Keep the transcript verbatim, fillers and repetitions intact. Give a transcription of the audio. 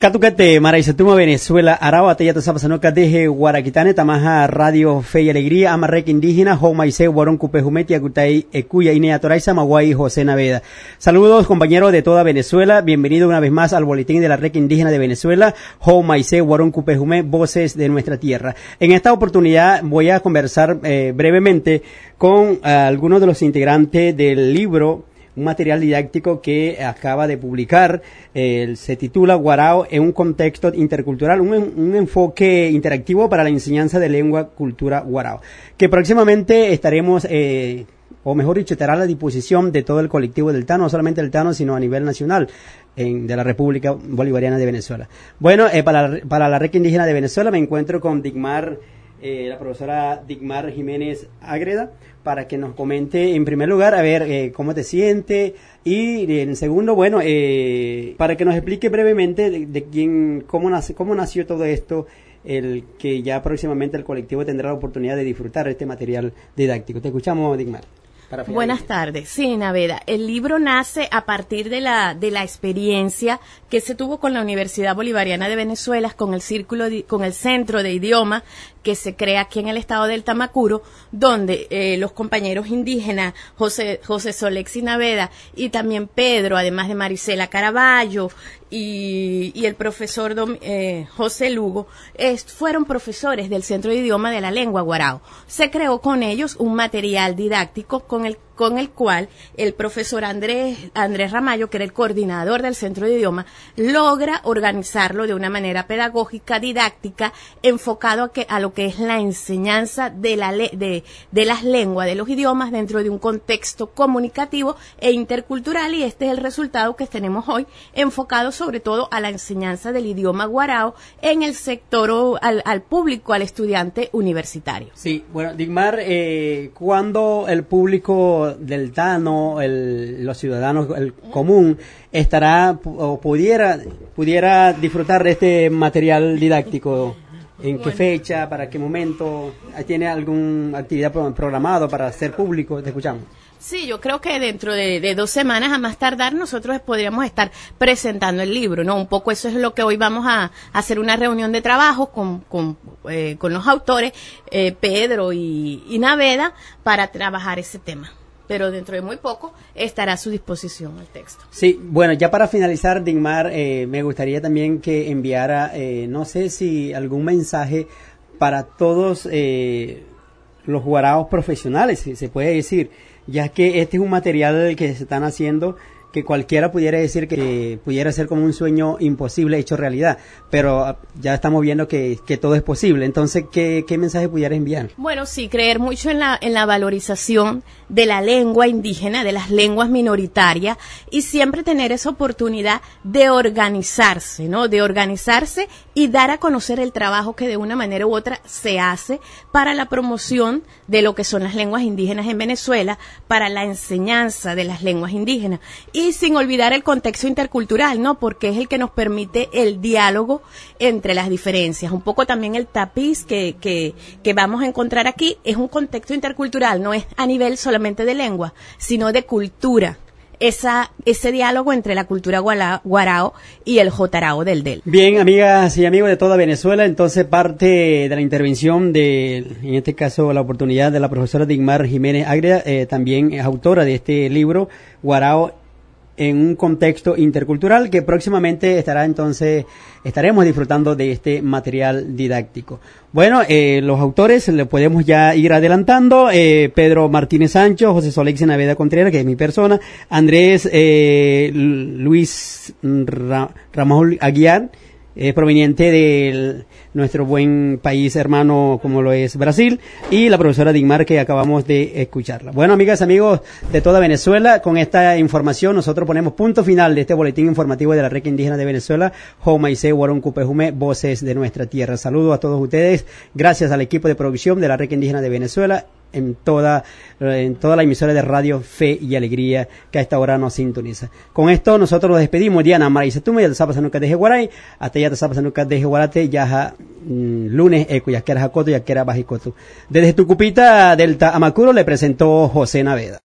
Catucate, Maraisatuma, Venezuela, Araba, Teyata Zapasanoca, Deje, Guaraquitane, Tamaja, Radio Fe y Alegría, Amarrec Indígena, Jomaise, Guarón Cupejumeti, Acutay, Ecuya, Inea Toraiza, Maguay, José Naveda. Saludos, compañeros de toda Venezuela, bienvenido una vez más al boletín de la Rec Indígena de Venezuela, Jomaise, Guarón Cupejume, Voces de Nuestra Tierra. En esta oportunidad voy a conversar eh, brevemente con uh, algunos de los integrantes del libro, un material didáctico que acaba de publicar, eh, se titula Guarao en un contexto intercultural, un, un enfoque interactivo para la enseñanza de lengua, cultura guarao, que próximamente estaremos, eh, o mejor dicho, estará a la disposición de todo el colectivo del Tano, no solamente del Tano, sino a nivel nacional, en, de la República Bolivariana de Venezuela. Bueno, eh, para, para la Rec Indígena de Venezuela me encuentro con Digmar, eh, la profesora Digmar Jiménez Ágreda, para que nos comente en primer lugar, a ver, eh, cómo te sientes, y en segundo, bueno, eh, para que nos explique brevemente de, de quién, cómo nace, cómo nació todo esto, el que ya próximamente el colectivo tendrá la oportunidad de disfrutar este material didáctico. Te escuchamos, Digmar. Buenas tardes. Sí, Naveda, el libro nace a partir de la de la experiencia que se tuvo con la Universidad Bolivariana de Venezuela, con el círculo, con el centro de idioma que se crea aquí en el estado del Tamacuro, donde eh, los compañeros indígenas, José, José Solexi Naveda y también Pedro, además de Marisela Caraballo y, y el profesor Dom, eh, José Lugo, es, fueron profesores del Centro de Idioma de la Lengua Guarao. Se creó con ellos un material didáctico con el con el cual el profesor Andrés, Andrés Ramallo, que era el coordinador del Centro de Idioma, logra organizarlo de una manera pedagógica, didáctica, enfocado a, que, a lo que es la enseñanza de, la le, de, de las lenguas, de los idiomas, dentro de un contexto comunicativo e intercultural, y este es el resultado que tenemos hoy, enfocado sobre todo a la enseñanza del idioma guarao en el sector, o, al, al público, al estudiante universitario. Sí, bueno, Digmar, eh, ¿cuándo el público del Tano, el, los ciudadanos, el común, estará o pudiera pudiera disfrutar de este material didáctico? ¿En bueno. qué fecha? ¿Para qué momento? ¿Tiene alguna actividad programada para hacer público? Te escuchamos. Sí, yo creo que dentro de, de dos semanas a más tardar nosotros podríamos estar presentando el libro, ¿no? Un poco eso es lo que hoy vamos a, a hacer, una reunión de trabajo con, con, eh, con los autores, eh, Pedro y, y Naveda, para trabajar ese tema. Pero dentro de muy poco estará a su disposición el texto. Sí, bueno, ya para finalizar, Digmar, eh, me gustaría también que enviara, eh, no sé si algún mensaje para todos eh, los guaraos profesionales, si se puede decir, ya que este es un material que se están haciendo que cualquiera pudiera decir que pudiera ser como un sueño imposible hecho realidad, pero ya estamos viendo que, que todo es posible. Entonces, ¿qué, qué mensaje pudiera enviar? Bueno, sí, creer mucho en la, en la valorización de la lengua indígena, de las lenguas minoritarias, y siempre tener esa oportunidad de organizarse, ¿no? De organizarse y dar a conocer el trabajo que de una manera u otra se hace para la promoción de lo que son las lenguas indígenas en Venezuela, para la enseñanza de las lenguas indígenas. Y sin olvidar el contexto intercultural, ¿no? Porque es el que nos permite el diálogo entre las diferencias. Un poco también el tapiz que, que, que vamos a encontrar aquí es un contexto intercultural, no es a nivel solamente de lengua, sino de cultura. Esa, ese diálogo entre la cultura guarao y el jotarao del del. Bien, amigas y amigos de toda Venezuela, entonces parte de la intervención de, en este caso, la oportunidad de la profesora Digmar Jiménez Ágreda, eh, también es autora de este libro, Guarao en un contexto intercultural, que próximamente estará entonces, estaremos disfrutando de este material didáctico. Bueno, eh, los autores le podemos ya ir adelantando, eh, Pedro Martínez Sancho, José Solexi Naveda Contreras, que es mi persona, Andrés eh, Luis Ra, Ramón Aguiar, eh, proveniente de nuestro buen país hermano como lo es Brasil, y la profesora Digmar, que acabamos de escucharla. Bueno, amigas, amigos de toda Venezuela, con esta información nosotros ponemos punto final de este boletín informativo de la Rec Indígena de Venezuela, Jomaise, Guarón Cupejume, Voces de Nuestra Tierra. Saludos a todos ustedes, gracias al equipo de producción de la Rec Indígena de Venezuela, en toda en toda la emisora de Radio Fe y Alegría que a esta hora nos sintoniza. Con esto nosotros nos despedimos. Diana Maraisatuma, ya Zapasanuca de Jeguaray, hasta ya Zapasanuca de Jeguarate, ya lunes eco, ya que era Jacoto, ya que era Bajicoto. Desde Tucupita, Delta Amacuro, le presentó José Naveda.